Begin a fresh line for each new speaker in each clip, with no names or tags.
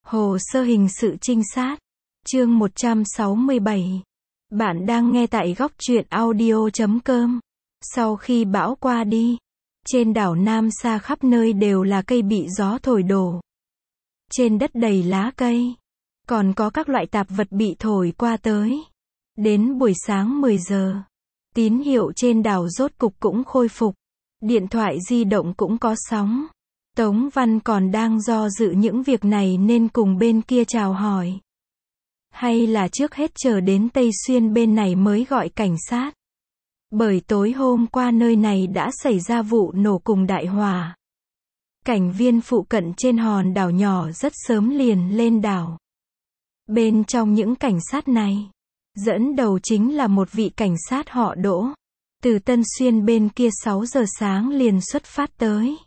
Hồ sơ hình sự trinh sát. Chương 167. Bạn đang nghe tại góc truyện audio.com. Sau khi bão qua đi, trên đảo Nam Sa khắp nơi đều là cây bị gió thổi đổ. Trên đất đầy lá cây, còn có các loại tạp vật bị thổi qua tới. Đến buổi sáng 10 giờ, tín hiệu trên đảo rốt cục cũng khôi phục. Điện thoại di động cũng có sóng. Tống Văn còn đang do dự những việc này nên cùng bên kia chào hỏi. Hay là trước hết chờ đến Tây Xuyên bên này mới gọi cảnh sát. Bởi tối hôm qua nơi này đã xảy ra vụ nổ cùng đại hỏa. Cảnh viên phụ cận trên hòn đảo nhỏ rất sớm liền lên đảo. Bên trong những cảnh sát này, dẫn đầu chính là một vị cảnh sát họ Đỗ. Từ Tân Xuyên bên kia 6 giờ sáng liền xuất phát tới.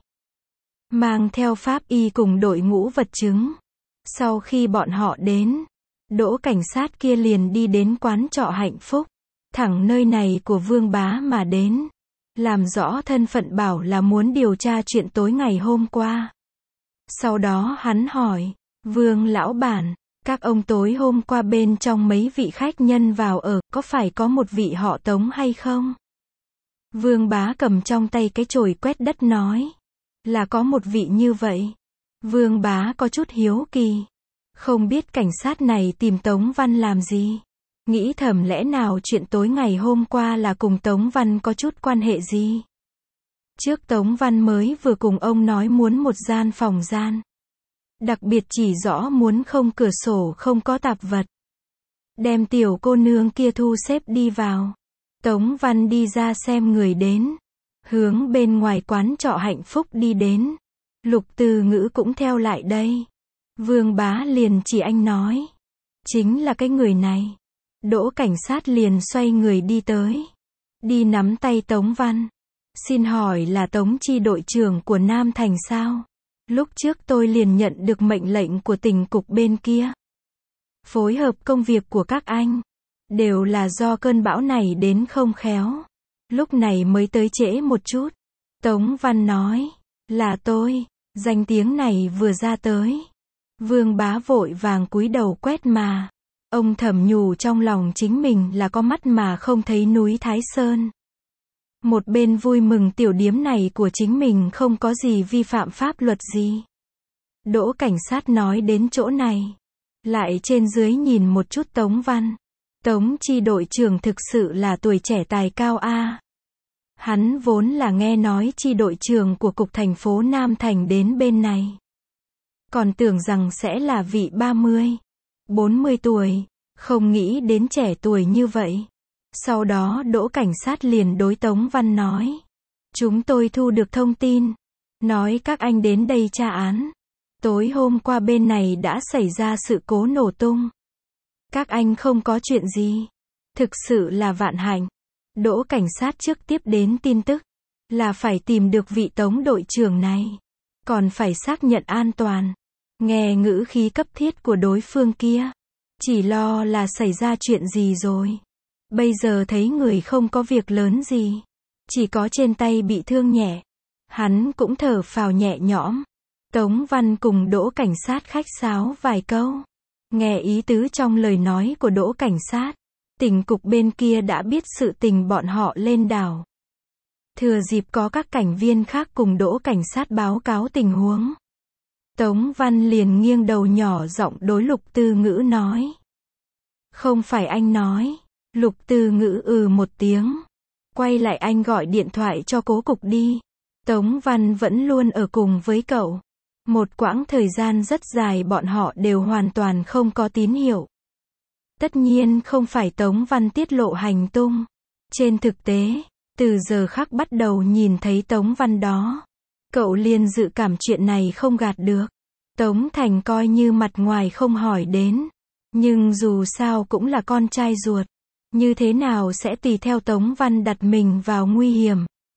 Mang theo pháp y cùng đội ngũ vật chứng. Sau khi bọn họ đến, Đỗ cảnh sát kia liền đi đến quán trọ Hạnh Phúc. Thẳng nơi này của Vương Bá mà đến. Làm rõ thân phận bảo là muốn điều tra chuyện tối ngày hôm qua. Sau đó hắn hỏi, Vương lão bản, các ông tối hôm qua bên trong mấy vị khách nhân vào ở, có phải có một vị họ Tống hay không? Vương Bá cầm trong tay cái chổi quét đất nói, là có một vị như vậy. Vương Bá có chút hiếu kỳ. Không biết cảnh sát này tìm Tống Văn làm gì? Nghĩ thầm lẽ nào chuyện tối ngày hôm qua là cùng Tống Văn có chút quan hệ gì? Trước Tống Văn mới vừa cùng ông nói muốn một gian phòng gian. Đặc biệt chỉ rõ muốn không cửa sổ không có tạp vật. Đem tiểu cô nương kia thu xếp đi vào. Tống Văn đi ra xem người đến. Hướng bên ngoài quán trọ Hạnh Phúc đi đến. Lục Từ Ngữ cũng theo lại đây. Vương Bá liền chỉ anh nói. Chính là cái người này. Đỗ cảnh sát liền xoay người đi tới. Đi nắm tay Tống Văn. Xin hỏi là Tống chi đội trưởng của Nam Thành sao? Lúc trước tôi liền nhận được mệnh lệnh của tỉnh cục bên kia. Phối hợp công việc của các anh. Đều là do cơn bão này đến không khéo. Lúc này mới tới trễ một chút. Tống Văn nói. Là tôi. Danh tiếng này vừa ra tới. Vương Bá vội vàng cúi đầu quét mà. Ông thầm nhủ trong lòng chính mình là có mắt mà không thấy núi Thái Sơn. Một bên vui mừng tiểu điếm này của chính mình không có gì vi phạm pháp luật gì. Đỗ cảnh sát nói đến chỗ này. Lại trên dưới nhìn một chút Tống Văn. Tống chi đội trưởng thực sự là tuổi trẻ tài cao a. Hắn vốn là nghe nói chi đội trưởng của cục thành phố Nam Thành đến bên này. Còn tưởng rằng sẽ là vị 30, 40 tuổi, không nghĩ đến trẻ tuổi như vậy. Sau đó Đỗ cảnh sát liền đối Tống Văn nói. Chúng tôi thu được thông tin. Nói các anh đến đây tra án. Tối hôm qua bên này đã xảy ra sự cố nổ tung. Các anh không có chuyện gì. Thực sự là vạn hạnh. Đỗ cảnh sát trước tiếp đến tin tức. Là phải tìm được vị Tống đội trưởng này. Còn phải xác nhận an toàn. Nghe ngữ khí cấp thiết của đối phương kia. Chỉ lo là xảy ra chuyện gì rồi. Bây giờ thấy người không có việc lớn gì. Chỉ có trên tay bị thương nhẹ. Hắn cũng thở phào nhẹ nhõm. Tống Văn cùng Đỗ cảnh sát khách sáo vài câu. Nghe ý tứ trong lời nói của Đỗ cảnh sát. Tỉnh cục bên kia đã biết sự tình bọn họ lên đảo. Thừa dịp có các cảnh viên khác cùng Đỗ cảnh sát báo cáo tình huống. Tống Văn liền nghiêng đầu nhỏ giọng đối Lục Từ Ngữ nói. Không phải anh nói. Lục Từ Ngữ một tiếng. Quay lại anh gọi điện thoại cho cố cục đi. Tống Văn vẫn luôn ở cùng với cậu. Một quãng thời gian rất dài bọn họ đều hoàn toàn không có tín hiệu. Tất nhiên không phải Tống Văn tiết lộ hành tung. Trên thực tế, từ giờ khắc bắt đầu nhìn thấy Tống Văn đó. Cậu liền dự cảm chuyện này không gạt được. Tống Thành coi như mặt ngoài không hỏi đến. Nhưng dù sao cũng là con trai ruột. Như thế nào sẽ tùy theo Tống Văn đặt mình vào nguy hiểm.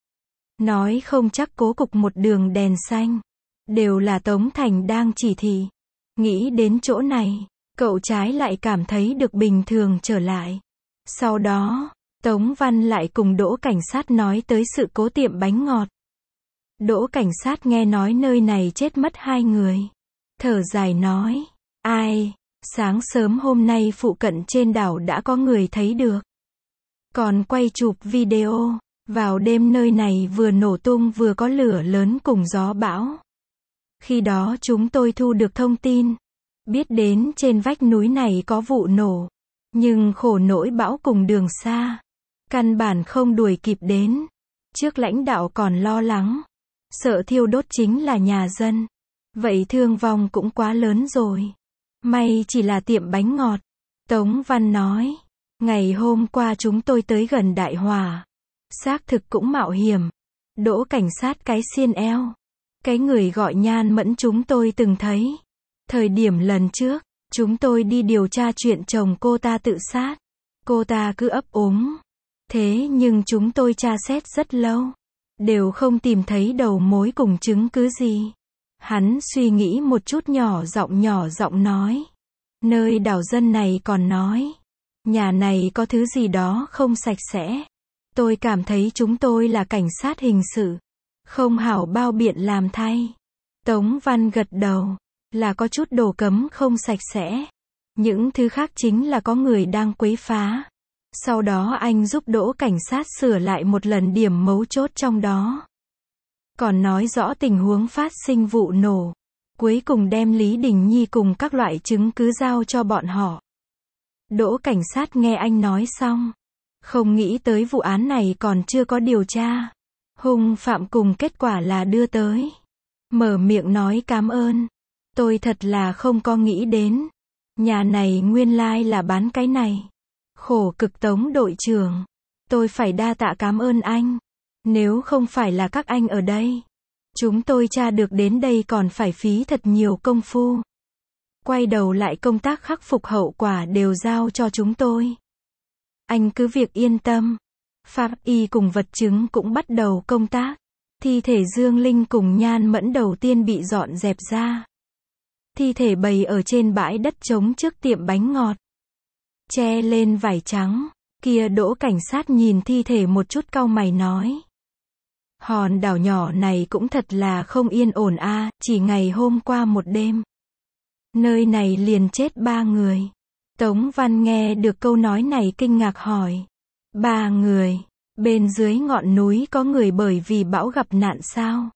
Nói không chắc cố cục một đường đèn xanh. Đều là Tống Thành đang chỉ thị. Nghĩ đến chỗ này, cậu trái lại cảm thấy được bình thường trở lại. Sau đó, Tống Văn lại cùng Đỗ cảnh sát nói tới sự cố tiệm bánh ngọt. Đỗ cảnh sát nghe nói nơi này chết mất 2 người. Thở dài nói, Ai, sáng sớm hôm nay phụ cận trên đảo đã có người thấy được. Còn quay chụp video, vào đêm nơi này vừa nổ tung vừa có lửa lớn cùng gió bão. Khi đó chúng tôi thu được thông tin, biết đến trên vách núi này có vụ nổ, nhưng khổ nỗi bão cùng đường xa, căn bản không đuổi kịp đến. Trước lãnh đạo còn lo lắng, sợ thiêu đốt chính là nhà dân. Vậy thương vong cũng quá lớn rồi. May chỉ là tiệm bánh ngọt. Tống Văn nói, ngày hôm qua chúng tôi tới gần Đại Hòa. Xác thực cũng mạo hiểm. Đỗ cảnh sát cái xiên eo. Cái người gọi Nhan Mẫn chúng tôi từng thấy. Thời điểm lần trước, chúng tôi đi điều tra chuyện chồng cô ta tự sát. Cô ta cứ ấp úng. Thế nhưng chúng tôi tra xét rất lâu. Đều không tìm thấy đầu mối cùng chứng cứ gì. Hắn suy nghĩ một chút nhỏ giọng nói. Nơi đảo dân này còn nói. Nhà này có thứ gì đó không sạch sẽ. Tôi cảm thấy chúng tôi là cảnh sát hình sự. Không hảo bao biện làm thay. Tống Văn gật đầu. Là có chút đồ cấm không sạch sẽ. Những thứ khác chính là có người đang quấy phá. Sau đó anh giúp Đỗ cảnh sát sửa lại một lần điểm mấu chốt trong đó. Còn nói rõ tình huống phát sinh vụ nổ. Cuối cùng đem Lý Đình Nhi cùng các loại chứng cứ giao cho bọn họ. Đỗ cảnh sát nghe anh nói xong. Không nghĩ tới vụ án này còn chưa có điều tra. Hung phạm cùng kết quả là đưa tới. Mở miệng nói cảm ơn. Tôi thật là không có nghĩ đến. Nhà này nguyên lai là bán cái này. Khổ cực Tống đội trưởng. Tôi phải đa tạ cảm ơn anh. Nếu không phải là các anh ở đây, chúng tôi tra được đến đây còn phải phí thật nhiều công phu. Quay đầu lại công tác khắc phục hậu quả đều giao cho chúng tôi. Anh cứ việc yên tâm. Pháp y cùng vật chứng cũng bắt đầu công tác. Thi thể Dương Linh cùng Nhan Mẫn đầu tiên bị dọn dẹp ra. Thi thể bày ở trên bãi đất trống trước tiệm bánh ngọt. Che lên vải trắng. Kia Đỗ cảnh sát nhìn thi thể một chút cau mày nói. Hòn đảo nhỏ này cũng thật là không yên ổn a, chỉ ngày hôm qua một đêm. Nơi này liền chết 3 người. Tống Văn nghe được câu nói này kinh ngạc hỏi. 3 người, bên dưới ngọn núi có người bởi vì bão gặp nạn sao?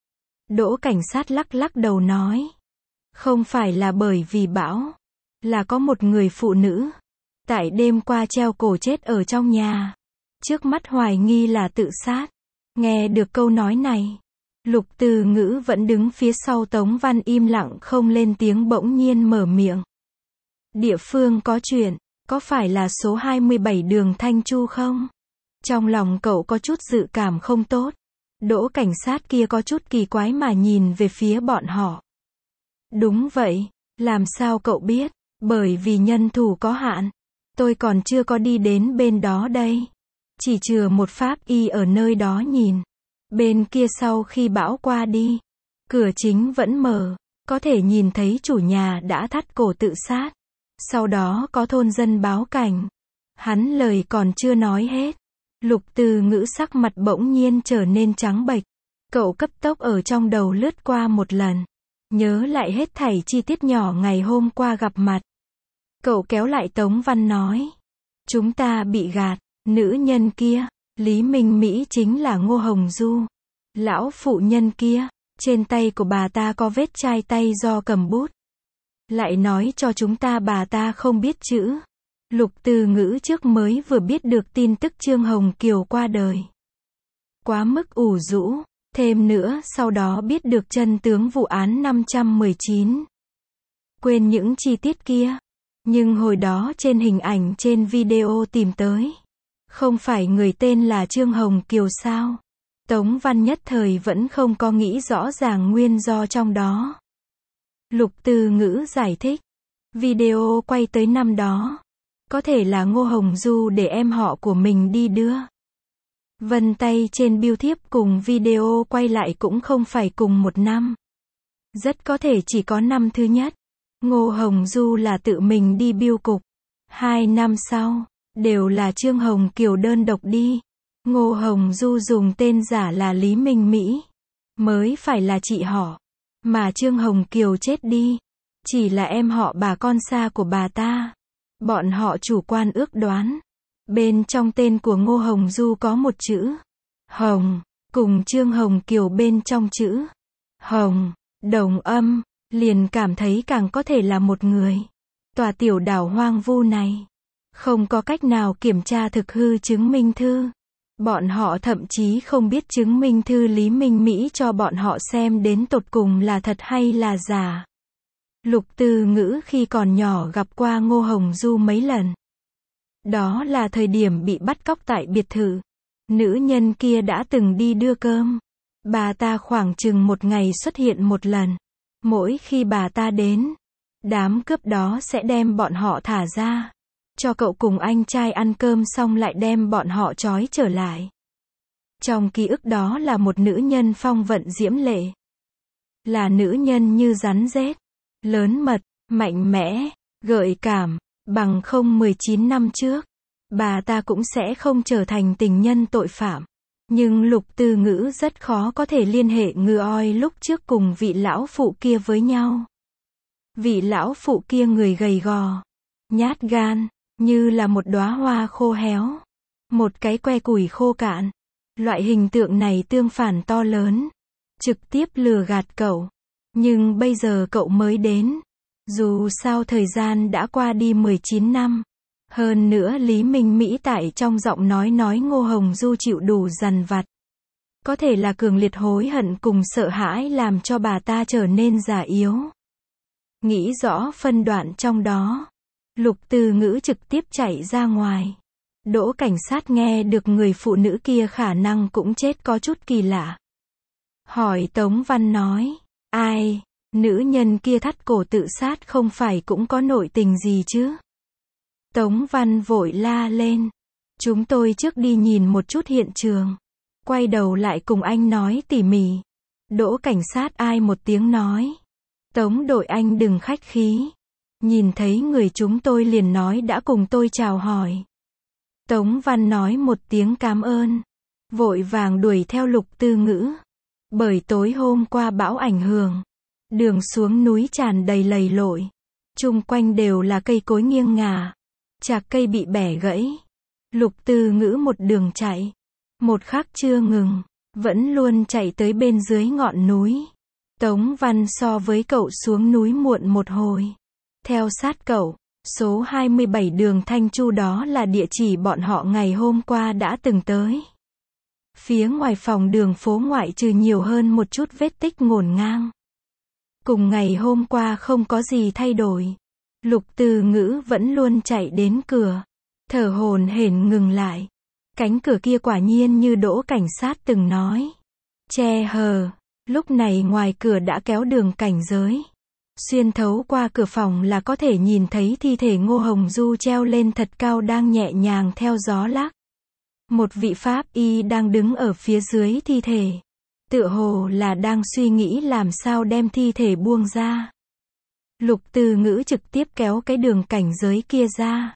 Đỗ cảnh sát lắc lắc đầu nói. Không phải là bởi vì bão, là có một người phụ nữ. Tại đêm qua treo cổ chết ở trong nhà. Trước mắt hoài nghi là tự sát. Nghe được câu nói này, Lục Từ Ngữ vẫn đứng phía sau Tống Văn im lặng không lên tiếng bỗng nhiên mở miệng. Địa phương có chuyện, có phải là số 27 đường Thanh Chu không? Trong lòng cậu có chút dự cảm không tốt. Đỗ cảnh sát kia có chút kỳ quái mà nhìn về phía bọn họ. Đúng vậy, làm sao cậu biết? Bởi vì nhân thủ có hạn. Tôi còn chưa có đi đến bên đó đây. Chỉ chừa một pháp y ở nơi đó nhìn. Bên kia sau khi bão qua đi, cửa chính vẫn mở, có thể nhìn thấy chủ nhà đã thắt cổ tự sát. Sau đó có thôn dân báo cảnh. Hắn lời còn chưa nói hết. Lục Từ Ngữ sắc mặt bỗng nhiên trở nên trắng bệch. Cậu cấp tốc ở trong đầu lướt qua một lần. Nhớ lại hết thảy chi tiết nhỏ ngày hôm qua gặp mặt. Cậu kéo lại Tống Văn nói. Chúng ta bị gạt. Nữ nhân kia, Lý Minh Mỹ chính là Ngô Hồng Du. Lão phụ nhân kia, trên tay của bà ta có vết chai tay do cầm bút. Lại nói cho chúng ta bà ta không biết chữ. Lục Từ Ngữ trước mới vừa biết được tin tức Trương Hồng Kiều qua đời. Quá mức ủ rũ, thêm nữa sau đó biết được chân tướng vụ án 519. Quên những chi tiết kia. Nhưng hồi đó trên hình ảnh trên video tìm tới. Không phải người tên là Trương Hồng Kiều sao? Tống Văn nhất thời vẫn không có nghĩ rõ ràng nguyên do trong đó. Lục Từ Ngữ giải thích. Video quay tới năm đó. Có thể là Ngô Hồng Du để em họ của mình đi đưa. Vân tay trên bưu thiếp cùng video quay lại cũng không phải cùng một năm. Rất có thể chỉ có năm thứ nhất. Ngô Hồng Du là tự mình đi bưu cục. 2 năm sau, đều là Trương Hồng Kiều đơn độc đi. Ngô Hồng Du dùng tên giả là Lý Minh Mỹ. Mới phải là chị họ. Mà Trương Hồng Kiều chết đi. Chỉ là em họ bà con xa của bà ta. Bọn họ chủ quan ước đoán. Bên trong tên của Ngô Hồng Du có một chữ Hồng, cùng Trương Hồng Kiều bên trong chữ Hồng, đồng âm, liền cảm thấy càng có thể là một người. Tòa tiểu đảo hoang vu này, không có cách nào kiểm tra thực hư chứng minh thư. Bọn họ thậm chí không biết chứng minh thư Lý Minh Mỹ cho bọn họ xem đến tột cùng là thật hay là giả. Lục Từ Ngữ khi còn nhỏ gặp qua Ngô Hồng Du mấy lần. Đó là thời điểm bị bắt cóc tại biệt thự. Nữ nhân kia đã từng đi đưa cơm. Bà ta khoảng chừng một ngày xuất hiện một lần. Mỗi khi bà ta đến, đám cướp đó sẽ đem bọn họ thả ra. Cho cậu cùng anh trai ăn cơm xong lại đem bọn họ trói trở lại. Trong ký ức đó là một nữ nhân phong vận diễm lệ. Là nữ nhân như rắn rết, lớn mật, mạnh mẽ, gợi cảm. Bằng không 19 năm trước, bà ta cũng sẽ không trở thành tình nhân tội phạm. Nhưng Lục Từ Ngữ rất khó có thể liên hệ ngư oi lúc trước cùng vị lão phụ kia với nhau. Vị lão phụ kia người gầy gò, nhát gan, như là một đóa hoa khô héo, một cái que củi khô cạn. Loại hình tượng này tương phản to lớn, trực tiếp lừa gạt cậu. Nhưng bây giờ cậu mới đến. Dù sao thời gian đã qua đi 19 năm. Hơn nữa Lý Minh Mỹ tại trong giọng nói Ngô Hồng Du chịu đủ dằn vặt. Có thể là cường liệt hối hận cùng sợ hãi làm cho bà ta trở nên già yếu. Nghĩ rõ phân đoạn trong đó, Lục Từ Ngữ trực tiếp chạy ra ngoài. Đỗ cảnh sát nghe được người phụ nữ kia khả năng cũng chết có chút kỳ lạ. Hỏi Tống Văn nói, ai? Nữ nhân kia thắt cổ tự sát không phải cũng có nội tình gì chứ? Tống Văn vội la lên. Chúng tôi trước đi nhìn một chút hiện trường. Quay đầu lại cùng anh nói tỉ mỉ. Đỗ cảnh sát ai một tiếng nói. Tống đội anh đừng khách khí. Nhìn thấy người chúng tôi liền nói đã cùng tôi chào hỏi. Tống Văn nói một tiếng cảm ơn. Vội vàng đuổi theo Lục Từ Ngữ. Bởi tối hôm qua bão ảnh hưởng. Đường xuống núi tràn đầy lầy lội. Chung quanh đều là cây cối nghiêng ngả. Chạc cây bị bẻ gãy. Lục Từ Ngữ một đường chạy. Một khắc chưa ngừng. Vẫn luôn chạy tới bên dưới ngọn núi. Tống Văn so với cậu xuống núi muộn một hồi. Theo sát cậu, số 27 đường Thanh Chu đó là địa chỉ bọn họ ngày hôm qua đã từng tới. Phía ngoài phòng đường phố ngoại trừ nhiều hơn một chút vết tích ngổn ngang. Cùng ngày hôm qua không có gì thay đổi. Lục Từ Ngữ vẫn luôn chạy đến cửa. Thở hổn hển ngừng lại. Cánh cửa kia quả nhiên như Đỗ cảnh sát từng nói. Che hờ. Lúc này ngoài cửa đã kéo đường cảnh giới. Xuyên thấu qua cửa phòng là có thể nhìn thấy thi thể Ngô Hồng Du treo lên thật cao đang nhẹ nhàng theo gió lắc. Một vị pháp y đang đứng ở phía dưới thi thể. Tựa hồ là đang suy nghĩ làm sao đem thi thể buông ra. Lục Từ Ngữ trực tiếp kéo cái đường cảnh giới kia ra.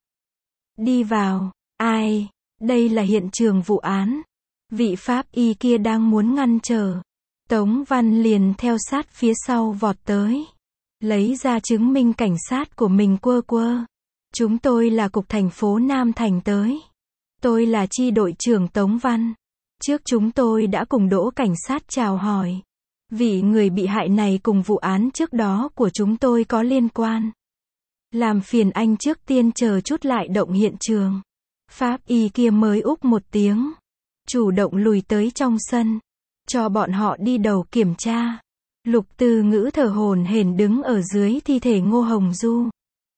Đi vào. Ai? Đây là hiện trường vụ án. Vị pháp y kia đang muốn ngăn trở. Tống Văn liền theo sát phía sau vọt tới. Lấy ra chứng minh cảnh sát của mình quơ quơ. Chúng tôi là cục thành phố Nam Thành tới. Tôi là chi đội trưởng Tống Văn. Trước chúng tôi đã cùng Đỗ cảnh sát chào hỏi. Vị người bị hại này cùng vụ án trước đó của chúng tôi có liên quan. Làm phiền anh trước tiên chờ chút lại động hiện trường. Pháp y kia mới úc một tiếng. Chủ động lùi tới trong sân. Cho bọn họ đi đầu kiểm tra. Lục Từ Ngữ thở hổn hển đứng ở dưới thi thể Ngô Hồng Du.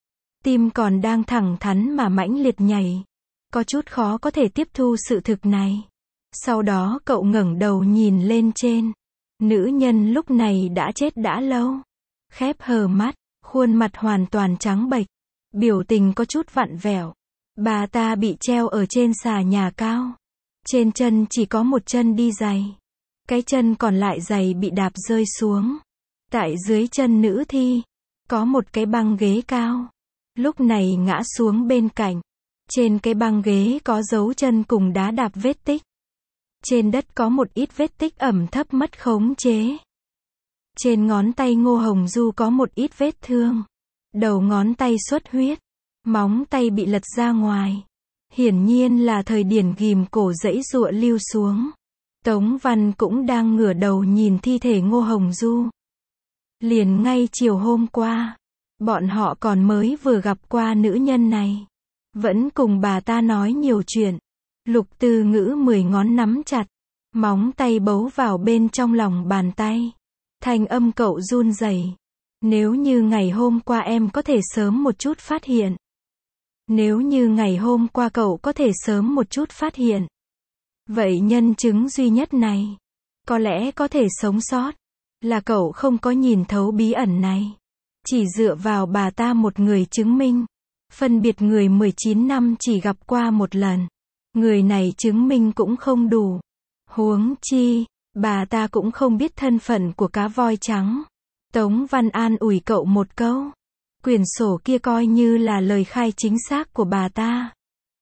Tim còn đang thẳng thắn mà mãnh liệt nhảy. Có chút khó có thể tiếp thu sự thực này. Sau đó cậu ngẩng đầu nhìn lên trên. Nữ nhân lúc này đã chết đã lâu. Khép hờ mắt, khuôn mặt hoàn toàn trắng bệch. Biểu tình có chút vặn vẹo. Bà ta bị treo ở trên xà nhà cao. Trên chân chỉ có một chân đi giày. Cái chân còn lại giày bị đạp rơi xuống. Tại dưới chân nữ thi, có một cái băng ghế cao. Lúc này ngã xuống bên cạnh. Trên cái băng ghế có dấu chân cùng đá đạp vết tích. Trên đất có một ít vết tích ẩm thấp mất khống chế. Trên ngón tay Ngô Hồng Du có một ít vết thương. Đầu ngón tay xuất huyết. Móng tay bị lật ra ngoài. Hiển nhiên là thời điểm ghim cổ giãy giụa lưu xuống. Tống Văn cũng đang ngửa đầu nhìn thi thể Ngô Hồng Du. Liền ngay chiều hôm qua, bọn họ còn mới vừa gặp qua nữ nhân này. Vẫn cùng bà ta nói nhiều chuyện. Lục Từ Ngữ 10 ngón nắm chặt, móng tay bấu vào bên trong lòng bàn tay. Thanh âm cậu run rẩy. Nếu như ngày hôm qua em có thể sớm một chút phát hiện. Nếu như ngày hôm qua cậu có thể sớm một chút phát hiện. Vậy nhân chứng duy nhất này, có lẽ có thể sống sót. Là cậu không có nhìn thấu bí ẩn này. Chỉ dựa vào bà ta một người chứng minh. Phân biệt người 19 năm chỉ gặp qua một lần. Người này chứng minh cũng không đủ. Huống chi, bà ta cũng không biết thân phận của cá voi trắng. Tống Văn an ủi cậu một câu. Quyển sổ kia coi như là lời khai chính xác của bà ta.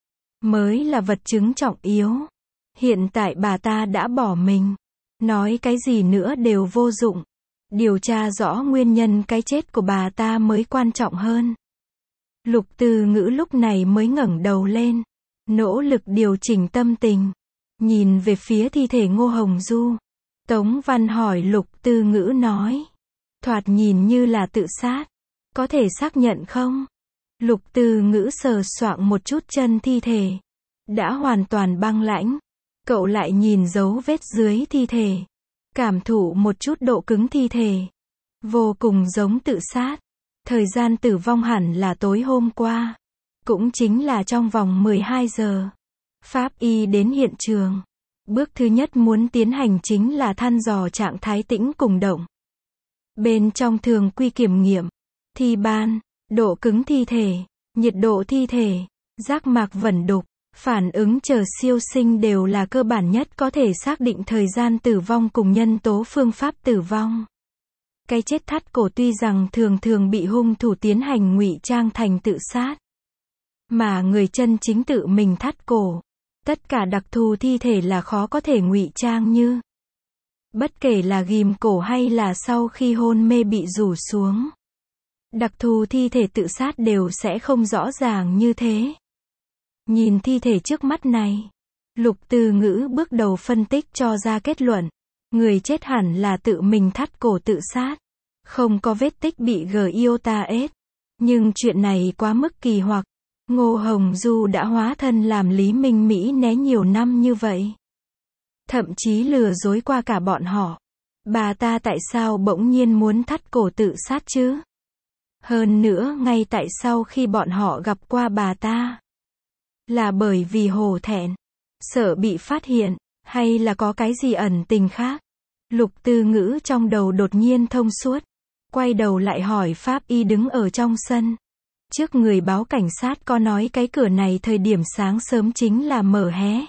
Mới là vật chứng trọng yếu. Hiện tại bà ta đã bỏ mình. Nói cái gì nữa đều vô dụng. Điều tra rõ nguyên nhân cái chết của bà ta mới quan trọng hơn. Lục Từ Ngữ lúc này mới ngẩng đầu lên. Nỗ lực điều chỉnh tâm tình. Nhìn về phía thi thể Ngô Hồng Du. Tống Văn hỏi Lục Từ Ngữ nói. Thoạt nhìn như là tự sát. Có thể xác nhận không? Lục Từ Ngữ sờ soạng một chút chân thi thể. Đã hoàn toàn băng lãnh. Cậu lại nhìn dấu vết dưới thi thể. Cảm thụ một chút độ cứng thi thể. Vô cùng giống tự sát. Thời gian tử vong hẳn là tối hôm qua. Cũng chính là trong vòng 12 giờ. Pháp y đến hiện trường. Bước thứ nhất muốn tiến hành chính là thăm dò trạng thái tĩnh cùng động. Bên trong thường quy kiểm nghiệm. Thi ban, độ cứng thi thể, nhiệt độ thi thể, giác mạc vẩn đục, phản ứng chờ siêu sinh đều là cơ bản nhất có thể xác định thời gian tử vong cùng nhân tố phương pháp tử vong. Cái chết thắt cổ tuy rằng thường thường bị hung thủ tiến hành ngụy trang thành tự sát. Mà người chân chính tự mình thắt cổ. Tất cả đặc thù thi thể là khó có thể ngụy trang như. Bất kể là ghim cổ hay là sau khi hôn mê bị rủ xuống. Đặc thù thi thể tự sát đều sẽ không rõ ràng như thế. Nhìn thi thể trước mắt này. Lục Từ Ngữ bước đầu phân tích cho ra kết luận. Người chết hẳn là tự mình thắt cổ tự sát. Không có vết tích bị iota ết. Nhưng chuyện này quá mức kỳ hoặc. Ngô Hồng Du đã hóa thân làm Lý Minh Mỹ né nhiều năm như vậy. Thậm chí lừa dối qua cả bọn họ. Bà ta tại sao bỗng nhiên muốn thắt cổ tự sát chứ? Hơn nữa ngay tại sau khi bọn họ gặp qua bà ta. Là bởi vì hổ thẹn, sợ bị phát hiện, hay là có cái gì ẩn tình khác? Lục Từ Ngữ trong đầu đột nhiên thông suốt. Quay đầu lại hỏi pháp y đứng ở trong sân. Trước người báo cảnh sát có nói cái cửa này thời điểm sáng sớm chính là mở hé.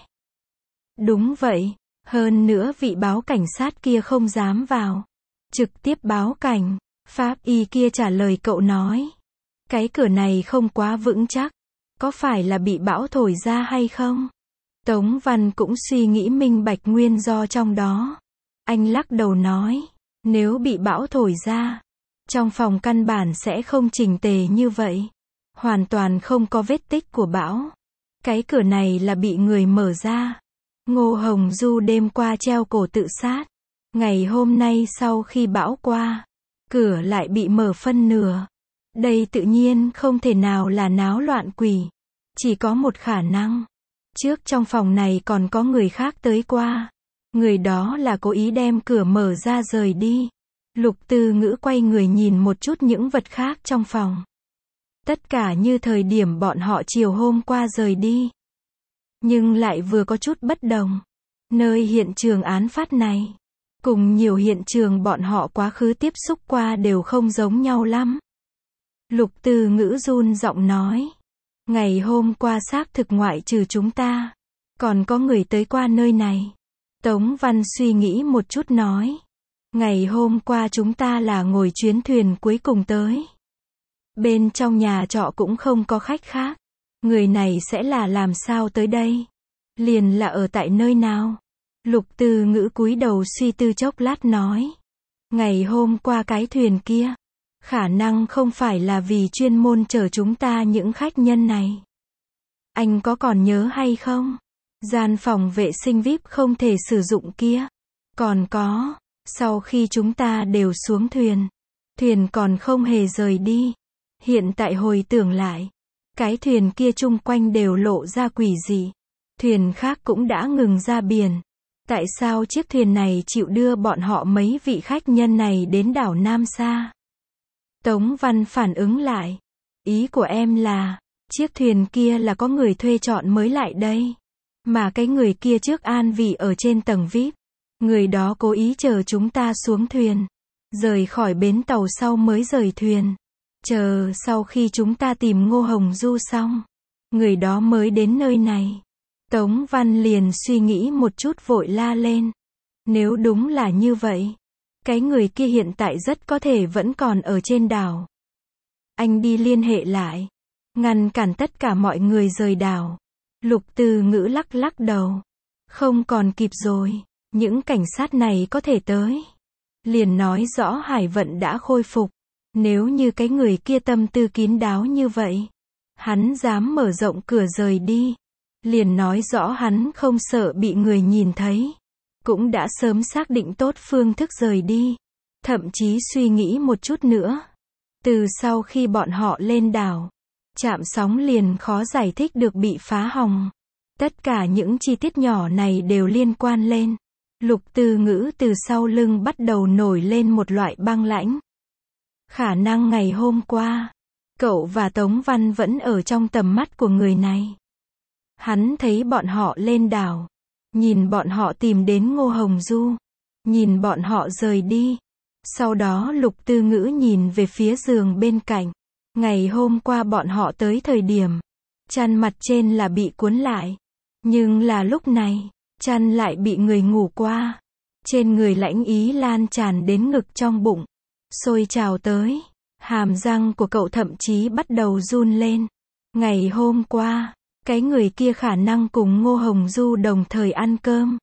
Đúng vậy, hơn nữa vị báo cảnh sát kia không dám vào. Trực tiếp báo cảnh, pháp y kia trả lời cậu nói. Cái cửa này không quá vững chắc, có phải là bị bão thổi ra hay không? Tống Văn cũng suy nghĩ minh bạch nguyên do trong đó. Anh lắc đầu nói, nếu bị bão thổi ra, trong phòng căn bản sẽ không chỉnh tề như vậy. Hoàn toàn không có vết tích của bão. Cái cửa này là bị người mở ra. Ngô Hồng Du đêm qua treo cổ tự sát. Ngày hôm nay sau khi bão qua, cửa lại bị mở phân nửa. Đây tự nhiên không thể nào là náo loạn quỷ. Chỉ có một khả năng. Trước trong phòng này còn có người khác tới qua. Người đó là cố ý đem cửa mở ra rời đi. Lục Từ Ngữ quay người nhìn một chút những vật khác trong phòng. Tất cả như thời điểm bọn họ chiều hôm qua rời đi. Nhưng lại vừa có chút bất đồng. Nơi hiện trường án phát này, cùng nhiều hiện trường bọn họ quá khứ tiếp xúc qua đều không giống nhau lắm. Lục Từ Ngữ run giọng nói. Ngày hôm qua xác thực ngoại trừ chúng ta, còn có người tới qua nơi này. Tống Văn suy nghĩ một chút nói. Ngày hôm qua chúng ta là ngồi chuyến thuyền cuối cùng tới. Bên trong nhà trọ cũng không có khách khác. Người này sẽ là làm sao tới đây? Liền là ở tại nơi nào? Lục Từ Ngữ cúi đầu suy tư chốc lát nói. Ngày hôm qua cái thuyền kia, khả năng không phải là vì chuyên môn chở chúng ta những khách nhân này. Anh có còn nhớ hay không? Gian phòng vệ sinh VIP không thể sử dụng kia. Còn có, sau khi chúng ta đều xuống thuyền, thuyền còn không hề rời đi. Hiện tại hồi tưởng lại, cái thuyền kia chung quanh đều lộ ra quỷ dị. Thuyền khác cũng đã ngừng ra biển. Tại sao chiếc thuyền này chịu đưa bọn họ mấy vị khách nhân này đến đảo Nam Sa? Tống Văn phản ứng lại. Ý của em là, chiếc thuyền kia là có người thuê chọn mới lại đây. Mà cái người kia trước an vị ở trên tầng VIP. Người đó cố ý chờ chúng ta xuống thuyền. Rời khỏi bến tàu sau mới rời thuyền. Chờ sau khi chúng ta tìm Ngô Hồng Du xong, người đó mới đến nơi này. Tống Văn liền suy nghĩ một chút vội la lên. Nếu đúng là như vậy, cái người kia hiện tại rất có thể vẫn còn ở trên đảo. Anh đi liên hệ lại, ngăn cản tất cả mọi người rời đảo. Lục Từ Ngữ lắc lắc đầu. Không còn kịp rồi, những cảnh sát này có thể tới. Liền nói rõ hải vận đã khôi phục. Nếu như cái người kia tâm tư kín đáo như vậy, hắn dám mở rộng cửa rời đi. Liền nói rõ hắn không sợ bị người nhìn thấy. Cũng đã sớm xác định tốt phương thức rời đi. Thậm chí suy nghĩ một chút nữa. Từ sau khi bọn họ lên đảo, trạm sóng liền khó giải thích được bị phá hỏng. Tất cả những chi tiết nhỏ này đều liên quan lên. Lục Từ Ngữ từ sau lưng bắt đầu nổi lên một loại băng lãnh. Khả năng ngày hôm qua, cậu và Tống Văn vẫn ở trong tầm mắt của người này. Hắn thấy bọn họ lên đảo, nhìn bọn họ tìm đến Ngô Hồng Du, nhìn bọn họ rời đi. Sau đó Lục Từ Ngữ nhìn về phía giường bên cạnh. Ngày hôm qua bọn họ tới thời điểm, chăn mặt trên là bị cuốn lại. Nhưng là lúc này, chăn lại bị người ngủ qua. Trên người lãnh ý lan tràn đến ngực trong bụng, sôi trào tới. Hàm răng của cậu thậm chí bắt đầu run lên. Ngày hôm qua, cái người kia khả năng cùng Ngô Hồng Du đồng thời ăn cơm.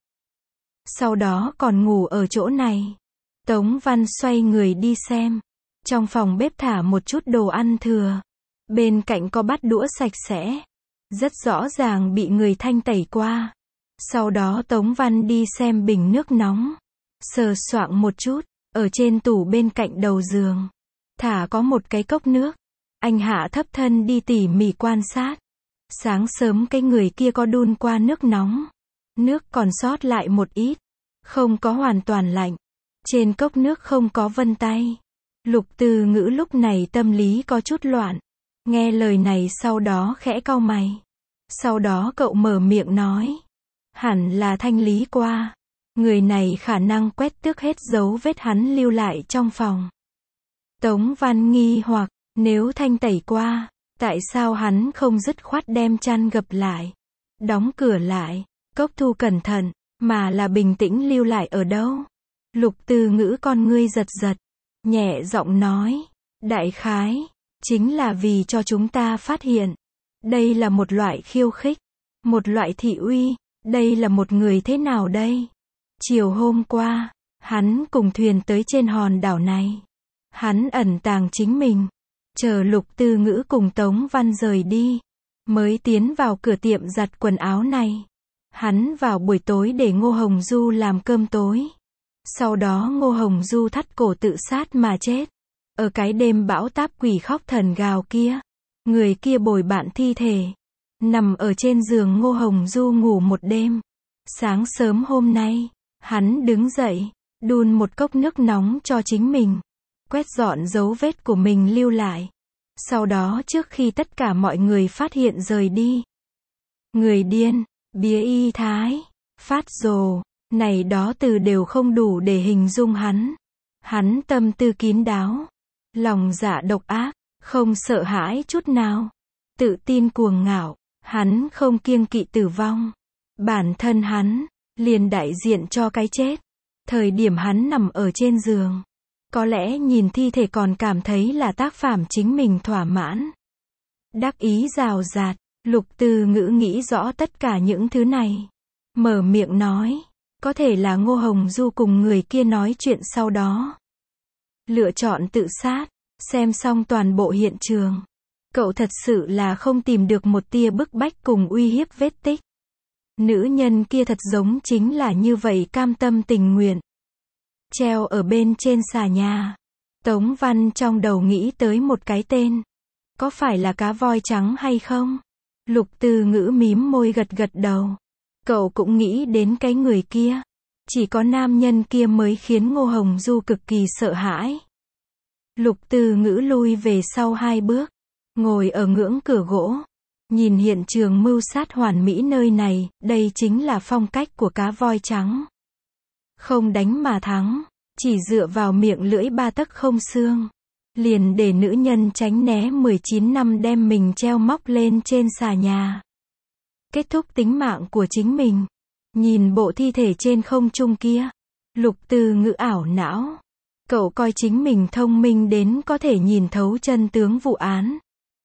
Sau đó còn ngủ ở chỗ này. Tống Văn xoay người đi xem. Trong phòng bếp thả một chút đồ ăn thừa. Bên cạnh có bát đũa sạch sẽ. Rất rõ ràng bị người thanh tẩy qua. Sau đó Tống Văn đi xem bình nước nóng. Sờ soạng một chút. Ở trên tủ bên cạnh đầu giường, thả có một cái cốc nước. Anh hạ thấp thân đi tỉ mỉ quan sát. Sáng sớm cái người kia có đun qua nước nóng. Nước còn sót lại một ít. Không có hoàn toàn lạnh. Trên cốc nước không có vân tay. Lục Từ Ngữ lúc này tâm lý có chút loạn. Nghe lời này sau đó khẽ cau mày. Sau đó cậu mở miệng nói. Hẳn là thanh lý qua. Người này khả năng quét tước hết dấu vết hắn lưu lại trong phòng. Tống Văn nghi hoặc, nếu thanh tẩy qua, tại sao hắn không dứt khoát đem chăn gập lại, đóng cửa lại, cốc thu cẩn thận, mà là bình tĩnh lưu lại ở đâu? Lục Từ Ngữ con ngươi giật giật, nhẹ giọng nói, đại khái, chính là vì cho chúng ta phát hiện. Đây là một loại khiêu khích, một loại thị uy, đây là một người thế nào đây? Chiều hôm qua, hắn cùng thuyền tới trên hòn đảo này. Hắn ẩn tàng chính mình, chờ Lục Từ Ngữ cùng Tống Văn rời đi, mới tiến vào cửa tiệm giặt quần áo này. Hắn vào buổi tối để Ngô Hồng Du làm cơm tối. Sau đó Ngô Hồng Du thắt cổ tự sát mà chết. Ở cái đêm bão táp quỷ khóc thần gào kia, người kia bồi bạn thi thể, nằm ở trên giường Ngô Hồng Du ngủ một đêm. Sáng sớm hôm nay, hắn đứng dậy, đun một cốc nước nóng cho chính mình, quét dọn dấu vết của mình lưu lại. Sau đó trước khi tất cả mọi người phát hiện rời đi. Người điên, bía y thái, phát rồ, này đó từ đều không đủ để hình dung hắn. Hắn tâm tư kín đáo, lòng dạ độc ác, không sợ hãi chút nào, tự tin cuồng ngạo, hắn không kiêng kỵ tử vong. Bản thân hắn liền đại diện cho cái chết. Thời điểm hắn nằm ở trên giường, có lẽ nhìn thi thể còn cảm thấy là tác phẩm chính mình thỏa mãn. Đắc ý rào rạt, Lục Từ Ngữ nghĩ rõ tất cả những thứ này. Mở miệng nói, có thể là Ngô Hồng Du cùng người kia nói chuyện sau đó. lựa chọn tự sát. Xem xong toàn bộ hiện trường, cậu thật sự là không tìm được một tia bức bách cùng uy hiếp vết tích. Nữ nhân kia thật giống chính là như vậy cam tâm tình nguyện. Treo ở bên trên xà nhà. Tống Văn trong đầu nghĩ tới một cái tên. Có phải là cá voi trắng hay không? Lục Từ Ngữ mím môi gật gật đầu. Cậu cũng nghĩ đến cái người kia. Chỉ có nam nhân kia mới khiến Ngô Hồng Du cực kỳ sợ hãi. Lục Từ Ngữ lui về sau 2 bước. Ngồi ở ngưỡng cửa gỗ. Nhìn hiện trường mưu sát hoàn mỹ nơi này, đây chính là phong cách của cá voi trắng. Không đánh mà thắng, chỉ dựa vào miệng lưỡi 3 tấc không xương. Liền để nữ nhân tránh né 19 năm đem mình treo móc lên trên xà nhà. Kết thúc tính mạng của chính mình. Nhìn bộ thi thể trên không trung kia. Lục Từ Ngữ ảo não. Cậu coi chính mình thông minh đến có thể nhìn thấu chân tướng vụ án.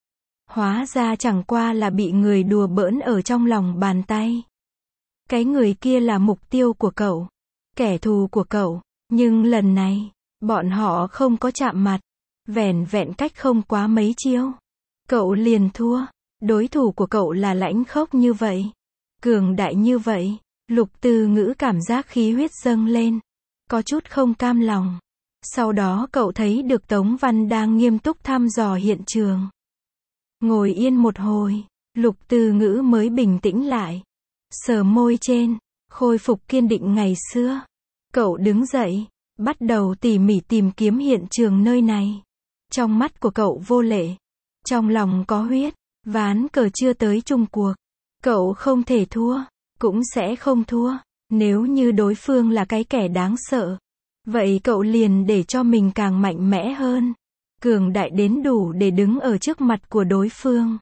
Hóa ra chẳng qua là bị người đùa bỡn ở trong lòng bàn tay. Cái người kia là mục tiêu của cậu. Kẻ thù của cậu. Nhưng lần này, bọn họ không có chạm mặt. Vẻn vẹn cách không quá mấy chiêu. Cậu liền thua. Đối thủ của cậu là lãnh khốc như vậy. Cường đại như vậy. Lục Từ Ngữ cảm giác khí huyết dâng lên. Có chút không cam lòng. Sau đó cậu thấy được Tống Văn đang nghiêm túc thăm dò hiện trường. Ngồi yên một hồi, Lục Từ Ngữ mới bình tĩnh lại. Sờ môi trên, khôi phục kiên định ngày xưa. Cậu đứng dậy, bắt đầu tỉ mỉ tìm kiếm hiện trường nơi này. Trong mắt của cậu vô lệ. Trong lòng có huyết. Ván cờ chưa tới chung cuộc. Cậu không thể thua, cũng sẽ không thua. Nếu như đối phương là cái kẻ đáng sợ, vậy cậu liền để cho mình càng mạnh mẽ hơn. Cường đại đến đủ để đứng ở trước mặt của đối phương.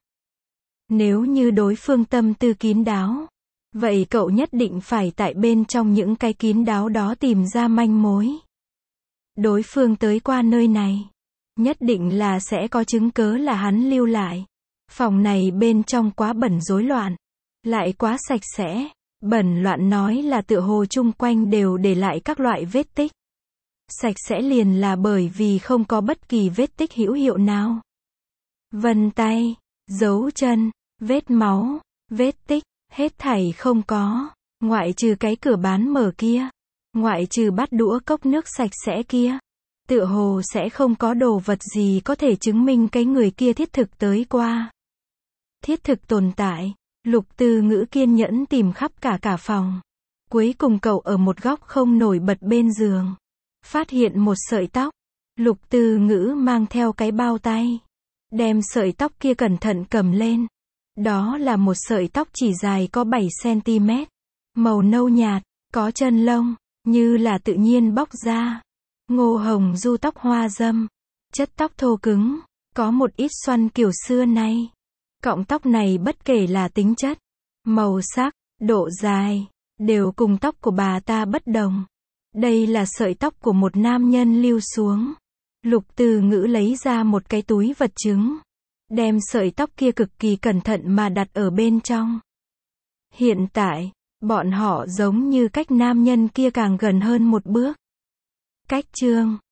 Nếu như đối phương tâm tư kín đáo, vậy cậu nhất định phải tại bên trong những cái kín đáo đó tìm ra manh mối. Đối phương tới qua nơi này, nhất định là sẽ có chứng cớ là hắn lưu lại. Phòng này bên trong quá bẩn rối loạn, lại quá sạch sẽ. Bẩn loạn nói là tựa hồ chung quanh đều để lại các loại vết tích. Sạch sẽ liền là bởi vì không có bất kỳ vết tích hữu hiệu nào. Vân tay, dấu chân, vết máu, vết tích, hết thảy không có. Ngoại trừ cái cửa bán mở kia. Ngoại trừ bát đũa cốc nước sạch sẽ kia. Tựa hồ sẽ không có đồ vật gì có thể chứng minh cái người kia thiết thực tới qua. Thiết thực tồn tại. Lục Từ Ngữ kiên nhẫn tìm khắp cả phòng. Cuối cùng cậu ở một góc không nổi bật bên giường. Phát hiện một sợi tóc. Lục Từ Ngữ mang theo cái bao tay. Đem sợi tóc kia cẩn thận cầm lên. Đó là một sợi tóc chỉ dài có 7 cm. Màu nâu nhạt, có chân lông, như là tự nhiên bóc ra. Ngô Hồng Du tóc hoa dâm. Chất tóc thô cứng, có một ít xoăn kiểu xưa nay. Cọng tóc này bất kể là tính chất, màu sắc, độ dài, đều cùng tóc của bà ta bất đồng. Đây là sợi tóc của một nam nhân lưu xuống. Lục Từ Ngữ lấy ra một cái túi vật chứng. Đem sợi tóc kia cực kỳ cẩn thận mà đặt ở bên trong. Hiện tại, bọn họ giống như cách nam nhân kia càng gần hơn một bước. Cách chương